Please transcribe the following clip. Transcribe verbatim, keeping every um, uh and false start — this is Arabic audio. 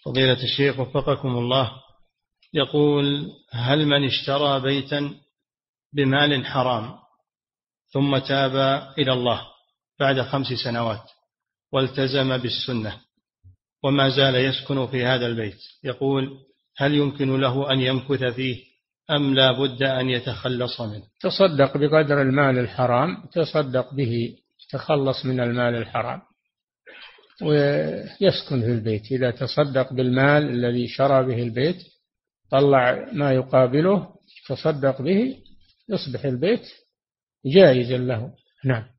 فضيلة الشيخ وفقكم الله، يقول: هل من اشترى بيتا بمال حرام ثم تاب إلى الله بعد خمس سنوات والتزم بالسنة وما زال يسكن في هذا البيت، يقول: هل يمكن له أن يمكث فيه أم لا بد أن يتخلص منه؟ تصدق بقدر المال الحرام، تصدق به، تخلص من المال الحرام ويسكن في البيت. إذا تصدق بالمال الذي شرى به البيت، طلع ما يقابله، تصدق به، يصبح البيت جائزا له. نعم.